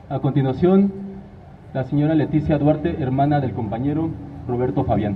A continuación, la señora Leticia Duarte, hermana del compañero Roberto Fabián.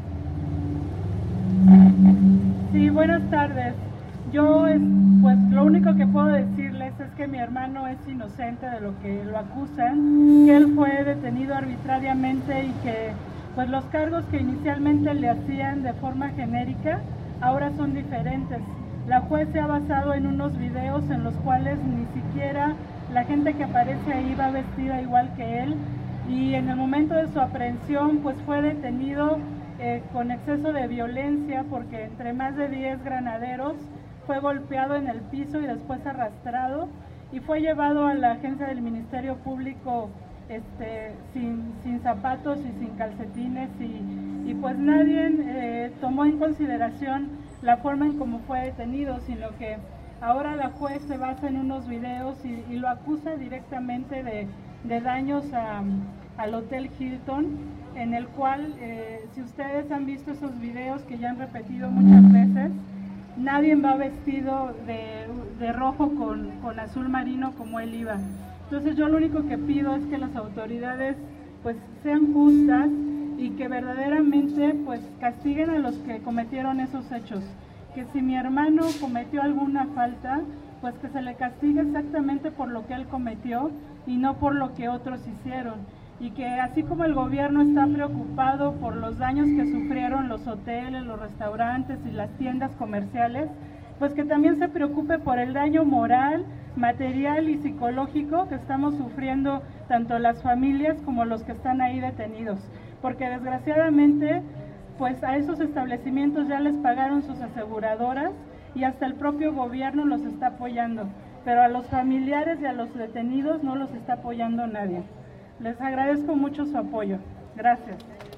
Sí, buenas tardes. Yo, pues lo único que puedo decirles es que mi hermano es inocente de lo que lo acusan, que él fue detenido arbitrariamente y que pues los cargos que inicialmente le hacían de forma genérica ahora son diferentes. La juez se ha basado en unos videos en los cuales ni siquiera la gente que aparece ahí va vestida igual que él, y en el momento de su aprehensión pues fue detenido con exceso de violencia, porque entre más de 10 granaderos fue golpeado en el piso y después arrastrado y fue llevado a la agencia del Ministerio Público sin zapatos y sin calcetines, y pues nadie tomó en consideración la forma en cómo fue detenido, sino que ahora la juez se basa en unos videos y lo acusa directamente de daños al Hotel Hilton, en el cual, si ustedes han visto esos videos que ya han repetido muchas veces, nadie va vestido de rojo con azul marino como él iba. Entonces yo lo único que pido es que las autoridades pues sean justas y que verdaderamente pues castiguen a los que cometieron esos hechos. Que si mi hermano cometió alguna falta, pues que se le castigue exactamente por lo que él cometió y no por lo que otros hicieron. Y que así como el gobierno está preocupado por los daños que sufrieron los hoteles, los restaurantes y las tiendas comerciales, pues que también se preocupe por el daño moral, material y psicológico que estamos sufriendo tanto las familias como los que están ahí detenidos. Porque desgraciadamente pues a esos establecimientos ya les pagaron sus aseguradoras y hasta el propio gobierno los está apoyando, pero a los familiares y a los detenidos no los está apoyando nadie. Les agradezco mucho su apoyo. Gracias.